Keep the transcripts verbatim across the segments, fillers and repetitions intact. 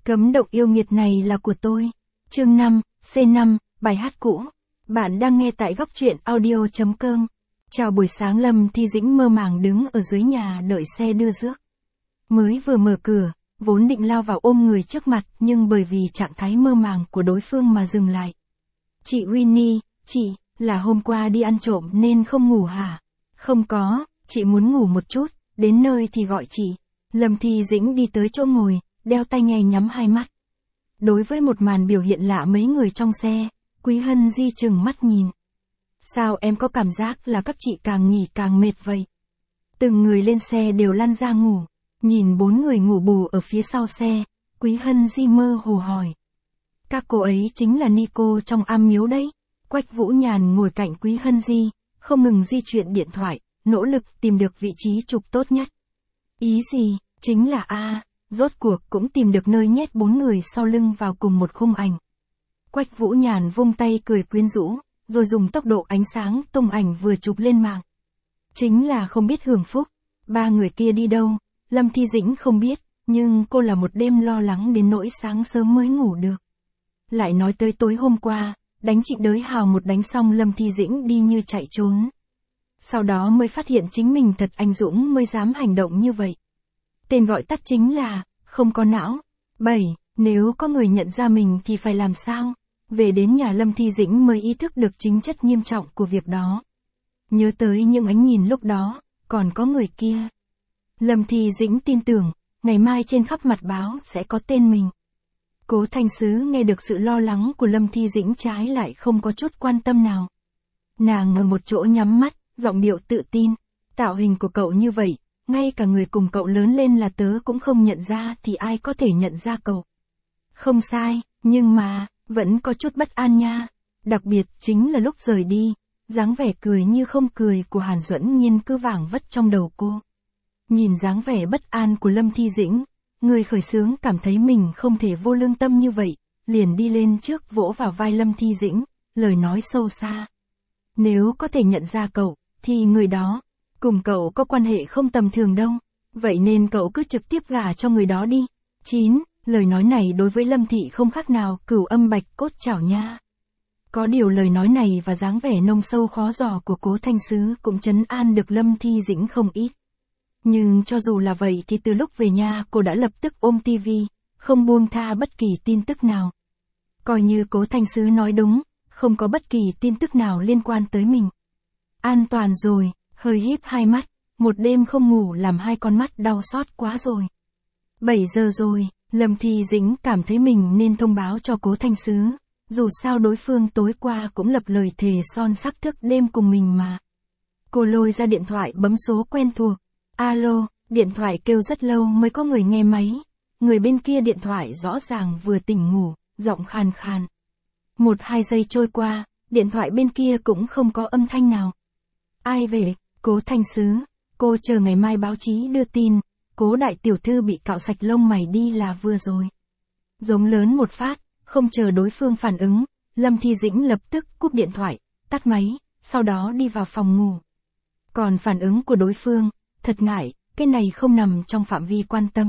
Cấm động yêu nghiệt này là của tôi. Chương năm, C năm, bài hát cũ. Bạn đang nghe tại góc truyện audio chấm com. Chào buổi sáng. Lâm Thi Dĩnh mơ màng đứng ở dưới nhà đợi xe đưa rước. Mới vừa mở cửa, vốn định lao vào ôm người trước mặt nhưng bởi vì trạng thái mơ màng của đối phương mà dừng lại. Chị Winnie, chị, là hôm qua đi ăn trộm nên không ngủ hả? Không có, chị muốn ngủ một chút, đến nơi thì gọi chị. Lâm Thi Dĩnh đi tới chỗ ngồi, đeo tai nghe nhắm hai mắt. Đối với một màn biểu hiện lạ mấy người trong xe, Quý Hân Di chừng mắt nhìn. Sao em có cảm giác là các chị càng nghỉ càng mệt vậy? Từng người lên xe đều lăn ra ngủ, nhìn bốn người ngủ bù ở phía sau xe, Quý Hân Di mơ hồ hỏi. Các cô ấy chính là Nico trong am miếu đấy. Quách Vũ Nhàn ngồi cạnh Quý Hân Di, không ngừng di chuyển điện thoại, nỗ lực tìm được vị trí chụp tốt nhất. Ý gì, chính là A, rốt cuộc cũng tìm được nơi nhét bốn người sau lưng vào cùng một khung ảnh. Quách Vũ Nhàn vung tay cười quyến rũ, rồi dùng tốc độ ánh sáng tung ảnh vừa chụp lên mạng. Chính là không biết hưởng phúc, ba người kia đi đâu, Lâm Thi Dĩnh không biết, nhưng cô là một đêm lo lắng đến nỗi sáng sớm mới ngủ được. Lại nói tới tối hôm qua, đánh Trịnh Đới Hào một đánh xong Lâm Thi Dĩnh đi như chạy trốn. Sau đó mới phát hiện chính mình thật anh dũng mới dám hành động như vậy. Tên gọi tắt chính là, không có não. bảy. Nếu có người nhận ra mình thì phải làm sao? Về đến nhà Lâm Thi Dĩnh mới ý thức được chính chất nghiêm trọng của việc đó. Nhớ tới những ánh nhìn lúc đó, còn có người kia. Lâm Thi Dĩnh tin tưởng, ngày mai trên khắp mặt báo sẽ có tên mình. Cố Thanh Sứ nghe được sự lo lắng của Lâm Thi Dĩnh trái lại không có chút quan tâm nào. Nàng ở một chỗ nhắm mắt, giọng điệu tự tin. Tạo hình của cậu như vậy, ngay cả người cùng cậu lớn lên là tớ cũng không nhận ra thì ai có thể nhận ra cậu. Không sai, nhưng mà, vẫn có chút bất an nha. Đặc biệt chính là lúc rời đi, dáng vẻ cười như không cười của Hàn Duẫn Nhiên cứ vảng vất trong đầu cô. Nhìn dáng vẻ bất an của Lâm Thi Dĩnh, người khởi xướng cảm thấy mình không thể vô lương tâm như vậy, liền đi lên trước vỗ vào vai Lâm Thi Dĩnh, lời nói sâu xa. Nếu có thể nhận ra cậu, thì người đó, cùng cậu có quan hệ không tầm thường đâu, vậy nên cậu cứ trực tiếp gả cho người đó đi. chín. Lời nói này đối với Lâm Thị không khác nào cửu âm bạch cốt chảo nha. Có điều lời nói này và dáng vẻ nông sâu khó dò của Cố Thanh Sứ cũng trấn an được Lâm Thi Dĩnh không ít. Nhưng cho dù là vậy thì từ lúc về nhà cô đã lập tức ôm tivi, không buông tha bất kỳ tin tức nào. Coi như Cố Thanh Sứ nói đúng, không có bất kỳ tin tức nào liên quan tới mình. An toàn rồi, hơi híp hai mắt, một đêm không ngủ làm hai con mắt đau xót quá rồi. bảy giờ rồi, Lâm Thi Dĩnh cảm thấy mình nên thông báo cho Cố Thanh Sứ, dù sao đối phương tối qua cũng lập lời thề son sắc thức đêm cùng mình mà. Cô lôi ra điện thoại bấm số quen thuộc. Alo, điện thoại kêu rất lâu mới có người nghe máy. Người bên kia điện thoại rõ ràng vừa tỉnh ngủ, giọng khàn khàn. Một hai giây trôi qua, điện thoại bên kia cũng không có âm thanh nào. Ai về? Cố Thanh Sứ. Cô chờ ngày mai báo chí đưa tin, Cố đại tiểu thư bị cạo sạch lông mày đi là vừa rồi. Giống lớn một phát, không chờ đối phương phản ứng, Lâm Thi Dĩnh lập tức cúp điện thoại, tắt máy, sau đó đi vào phòng ngủ. Còn phản ứng của đối phương, thật ngại, cái này không nằm trong phạm vi quan tâm.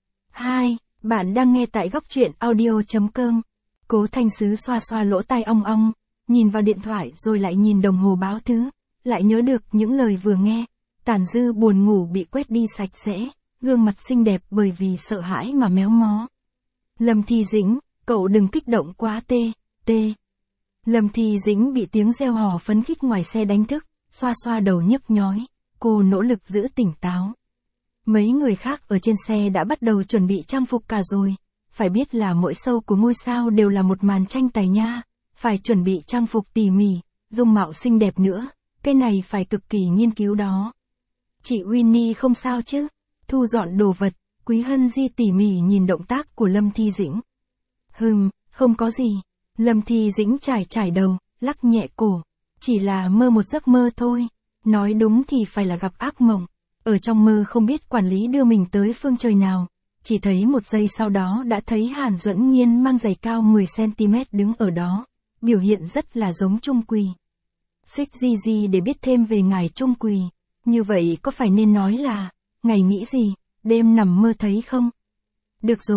hai. Bạn đang nghe tại góc truyện audio chấm com. Cố Thanh Sứ xoa xoa lỗ tai ong ong, nhìn vào điện thoại rồi lại nhìn đồng hồ báo thứ, lại nhớ được những lời vừa nghe, tàn dư buồn ngủ bị quét đi sạch sẽ, gương mặt xinh đẹp bởi vì sợ hãi mà méo mó. Lâm Thi Dĩnh, cậu đừng kích động quá tê, tê. Lâm Thi Dĩnh bị tiếng reo hò phấn khích ngoài xe đánh thức, xoa xoa đầu nhức nhói, cô nỗ lực giữ tỉnh táo. Mấy người khác ở trên xe đã bắt đầu chuẩn bị trang phục cả rồi, phải biết là mỗi show của ngôi sao đều là một màn tranh tài nha, phải chuẩn bị trang phục tỉ mỉ, dung mạo xinh đẹp nữa, cái này phải cực kỳ nghiên cứu đó. Chị Winnie không sao chứ? Thu dọn đồ vật, Quý Hân Di tỉ mỉ nhìn động tác của Lâm Thi Dĩnh. Hừm, không có gì. Lâm Thi Dĩnh trải trải đầu, lắc nhẹ cổ. Chỉ là mơ một giấc mơ thôi. Nói đúng thì phải là gặp ác mộng. Ở trong mơ không biết quản lý đưa mình tới phương trời nào. Chỉ thấy một giây sau đó đã thấy Hàn Duẫn Nhiên mang giày cao mười xăng ti mét đứng ở đó. Biểu hiện rất là giống Trung Quỳ. Xích gì gì để biết thêm về ngài Trung Quỳ. Như vậy có phải nên nói là, ngày nghĩ gì, đêm nằm mơ thấy không? Được rồi,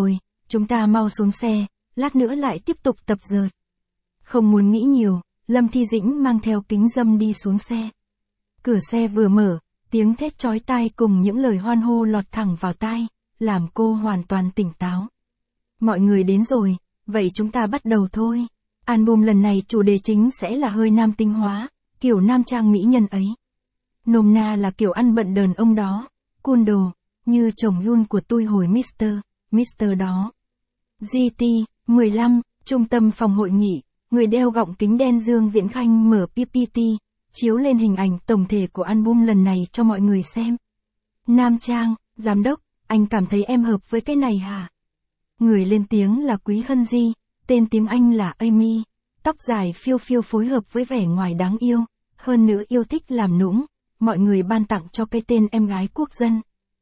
chúng ta mau xuống xe, lát nữa lại tiếp tục tập dượt. Không muốn nghĩ nhiều, Lâm Thi Dĩnh mang theo kính râm đi xuống xe. Cửa xe vừa mở, tiếng thét chói tai cùng những lời hoan hô lọt thẳng vào tai, làm cô hoàn toàn tỉnh táo. Mọi người đến rồi, vậy chúng ta bắt đầu thôi. Album lần này chủ đề chính sẽ là hơi nam tinh hóa, kiểu nam trang mỹ nhân ấy. Nôm na là kiểu ăn bận đàn ông đó, cool đồ, như chồng Yun của tôi hồi mít tơ, mít tơ đó. giê tê mười lăm, trung tâm phòng hội nghị, người đeo gọng kính đen Dương Viễn Khanh mở pê pê tê, chiếu lên hình ảnh tổng thể của album lần này cho mọi người xem. Nam trang, giám đốc, anh cảm thấy em hợp với cái này hả? Người lên tiếng là Quý Hân Di, tên tiếng Anh là Amy, tóc dài phiêu phiêu phối hợp với vẻ ngoài đáng yêu, hơn nữa yêu thích làm nũng, mọi người ban tặng cho cái tên em gái quốc dân.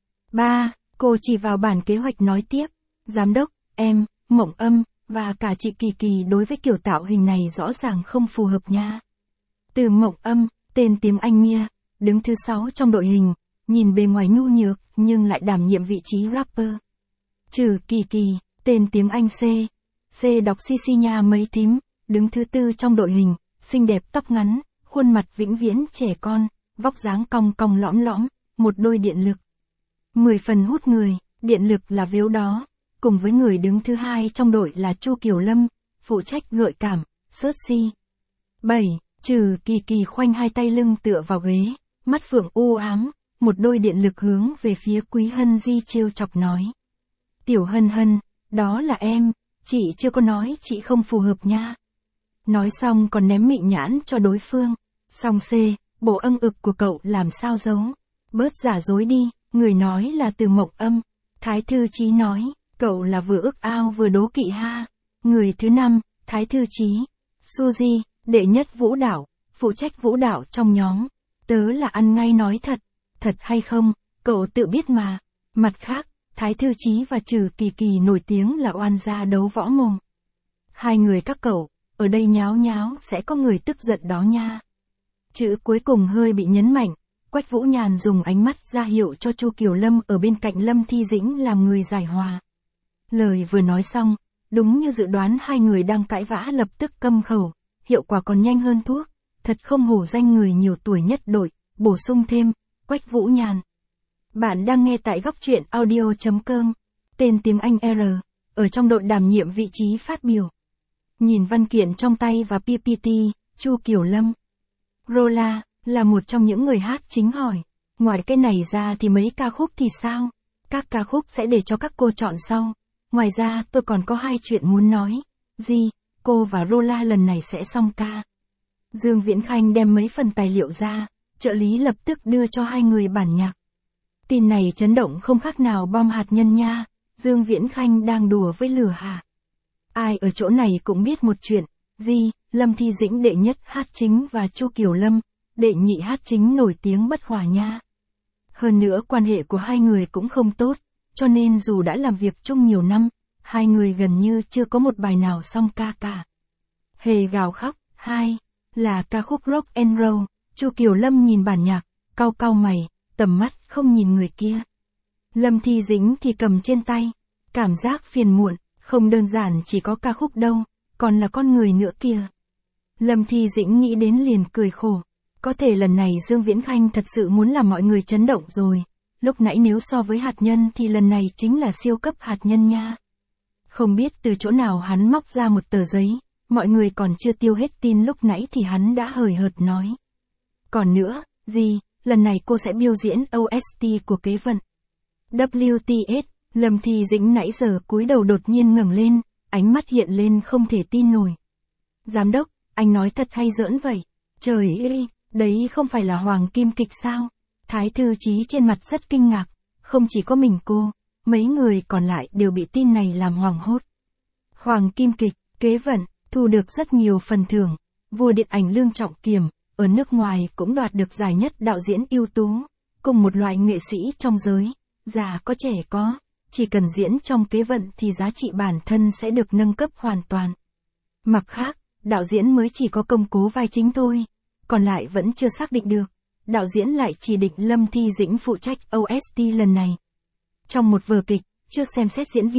ba. Cô chỉ vào bản kế hoạch nói tiếp, giám đốc, em, Mộng Âm, và cả chị Kỳ Kỳ đối với kiểu tạo hình này rõ ràng không phù hợp nha. Từ Mộng Âm, tên tiếng Anh Mia, đứng thứ sáu trong đội hình, nhìn bề ngoài nhu nhược nhưng lại đảm nhiệm vị trí rapper. Trừ Kỳ Kỳ, tên tiếng Anh C, C đọc Sisi nha mấy tím, đứng thứ tư trong đội hình, xinh đẹp tóc ngắn, khuôn mặt vĩnh viễn trẻ con, vóc dáng cong cong lõm lõm, một đôi điện lực. mười phần hút người, điện lực là vếu đó, cùng với người đứng thứ hai trong đội là Chu Kiều Lâm, phụ trách gợi cảm, sớt si. bảy. Trừ Kỳ Kỳ khoanh hai tay lưng tựa vào ghế, mắt phượng u ám, một đôi điện lực hướng về phía Quý Hân Di trêu chọc nói. Tiểu Hân Hân, đó là em, chị chưa có nói chị không phù hợp nha. Nói xong còn ném mị nhãn cho đối phương. Song C, bộ âng ực của cậu làm sao giấu. Bớt giả dối đi, người nói là Từ Mộng Âm. Thái Thư Chí nói, cậu là vừa ước ao vừa đố kỵ ha. Người thứ năm, Thái Thư Chí. Suzy, đệ nhất vũ đạo, phụ trách vũ đạo trong nhóm. Tớ là ăn ngay nói thật. Thật hay không, cậu tự biết mà. Mặt khác, Thái Thư Chí và Trừ Kỳ Kỳ nổi tiếng là oan gia đấu võ mồm. Hai người các cậu, ở đây nháo nháo sẽ có người tức giận đó nha. Chữ cuối cùng hơi bị nhấn mạnh, Quách Vũ Nhàn dùng ánh mắt ra hiệu cho Chu Kiều Lâm ở bên cạnh Lâm Thi Dĩnh làm người giải hòa. Lời vừa nói xong, đúng như dự đoán hai người đang cãi vã lập tức câm khẩu, hiệu quả còn nhanh hơn thuốc, thật không hổ danh người nhiều tuổi nhất đội, bổ sung thêm, Quách Vũ Nhàn. Bạn đang nghe tại góc truyện audio chấm com, tên tiếng Anh R, ở trong đội đảm nhiệm vị trí phát biểu. Nhìn văn kiện trong tay và pê pê tê, Chu Kiều Lâm. Rola, là một trong những người hát chính hỏi, ngoài cái này ra thì mấy ca khúc thì sao? Các ca khúc sẽ để cho các cô chọn sau. Ngoài ra tôi còn có hai chuyện muốn nói. Gì, cô và Rola lần này sẽ song ca. Dương Viễn Khanh đem mấy phần tài liệu ra, trợ lý lập tức đưa cho hai người bản nhạc. Tin này chấn động không khác nào bom hạt nhân nha, Dương Viễn Khanh đang đùa với lửa hả? Ai ở chỗ này cũng biết một chuyện, gì, Lâm Thi Dĩnh đệ nhất hát chính và Chu Kiều Lâm, đệ nhị hát chính nổi tiếng bất hòa nha. Hơn nữa quan hệ của hai người cũng không tốt, cho nên dù đã làm việc chung nhiều năm, hai người gần như chưa có một bài nào song ca cả. Hề gào khóc, hai, là ca khúc rock and roll, Chu Kiều Lâm nhìn bản nhạc, cau cau mày, tầm mắt không nhìn người kia. Lâm Thi Dĩnh thì cầm trên tay, cảm giác phiền muộn, không đơn giản chỉ có ca khúc đâu, còn là con người nữa kìa. Lâm Thi Dĩnh nghĩ đến liền cười khổ, có thể lần này Dương Viễn Khanh thật sự muốn làm mọi người chấn động rồi, lúc nãy nếu so với hạt nhân thì lần này chính là siêu cấp hạt nhân nha. Không biết từ chỗ nào hắn móc ra một tờ giấy, mọi người còn chưa tiêu hết tin lúc nãy thì hắn đã hời hợt nói. Còn nữa, gì, lần này cô sẽ biểu diễn ô ét tê của Kế Vận. vê kép tê ét, Lâm Thi Dĩnh nãy giờ cúi đầu đột nhiên ngẩng lên, ánh mắt hiện lên không thể tin nổi. Giám đốc, anh nói thật hay giỡn vậy? Trời ơi, đấy không phải là Hoàng Kim Kịch sao? Thái Thư Chí trên mặt rất kinh ngạc, không chỉ có mình cô, mấy người còn lại đều bị tin này làm hoảng hốt. Hoàng Kim Kịch, Kế Vận, thu được rất nhiều phần thưởng, vua điện ảnh Lương Trọng Kiềm, ở nước ngoài cũng đoạt được giải nhất đạo diễn ưu tú, cùng một loại nghệ sĩ trong giới, già có trẻ có, chỉ cần diễn trong Kế Vận thì giá trị bản thân sẽ được nâng cấp hoàn toàn. Mặt khác, đạo diễn mới chỉ có công cố vai chính thôi, còn lại vẫn chưa xác định được, đạo diễn lại chỉ định Lâm Thi Dĩnh phụ trách ô ét tê lần này. Trong một vở kịch, trước xem xét diễn viên,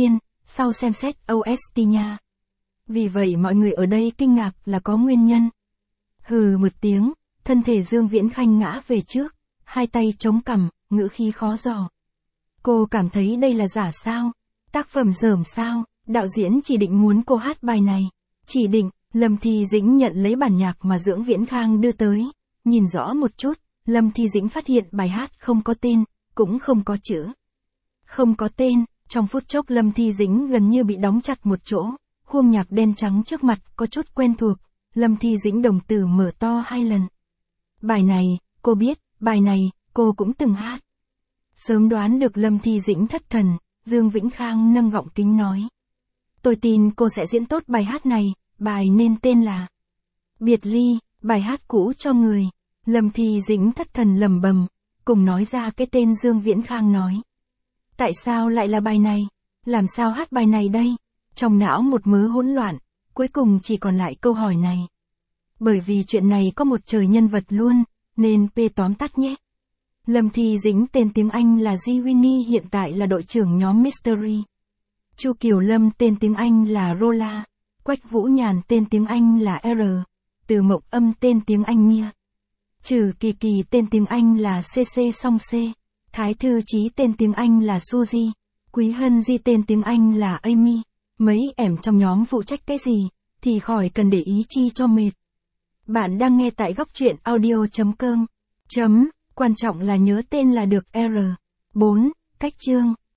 sau xem xét ô ét tê nha. Vì vậy mọi người ở đây kinh ngạc là có nguyên nhân. Hừ một tiếng, thân thể Dương Viễn Khanh ngã về trước, hai tay chống cằm, ngữ khí khó dò. Cô cảm thấy đây là giả sao? Tác phẩm dởm sao? Đạo diễn chỉ định muốn cô hát bài này. Chỉ định, Lâm Thi Dĩnh nhận lấy bản nhạc mà Dương Viễn Khang đưa tới. Nhìn rõ một chút, Lâm Thi Dĩnh phát hiện bài hát không có tên, cũng không có chữ. Không có tên, trong phút chốc Lâm Thi Dĩnh gần như bị đóng chặt một chỗ. Khuôn nhạc đen trắng trước mặt có chút quen thuộc, Lâm Thi Dĩnh đồng tử mở to hai lần. Bài này, cô biết, bài này, cô cũng từng hát. Sớm đoán được Lâm Thi Dĩnh thất thần, Dương Vĩnh Khang nâng gọng kính nói. Tôi tin cô sẽ diễn tốt bài hát này, bài nên tên là Biệt Ly, bài hát cũ cho người. Lâm Thi Dĩnh thất thần lẩm bẩm, cùng nói ra cái tên Dương Viễn Khang nói. Tại sao lại là bài này? Làm sao hát bài này đây? Trong não một mớ hỗn loạn, cuối cùng chỉ còn lại câu hỏi này. Bởi vì chuyện này có một trời nhân vật luôn, nên P tóm tắt nhé. Lâm Thi Dĩnh tên tiếng Anh là G. Winnie hiện tại là đội trưởng nhóm Mystery. Chu Kiều Lâm tên tiếng Anh là Rola. Quách Vũ Nhàn tên tiếng Anh là R. Từ Mộng Âm tên tiếng Anh Mia. Trừ Kỳ Kỳ tên tiếng Anh là xê xê song C. Thái Thư Chí tên tiếng Anh là Suzy. Quý Hân Di tên tiếng Anh là Amy. Mấy em trong nhóm phụ trách cái gì, thì khỏi cần để ý chi cho mệt. Bạn đang nghe tại góc truyện audio.com. Chấm, quan trọng là nhớ tên là được R. bốn. Cách chương.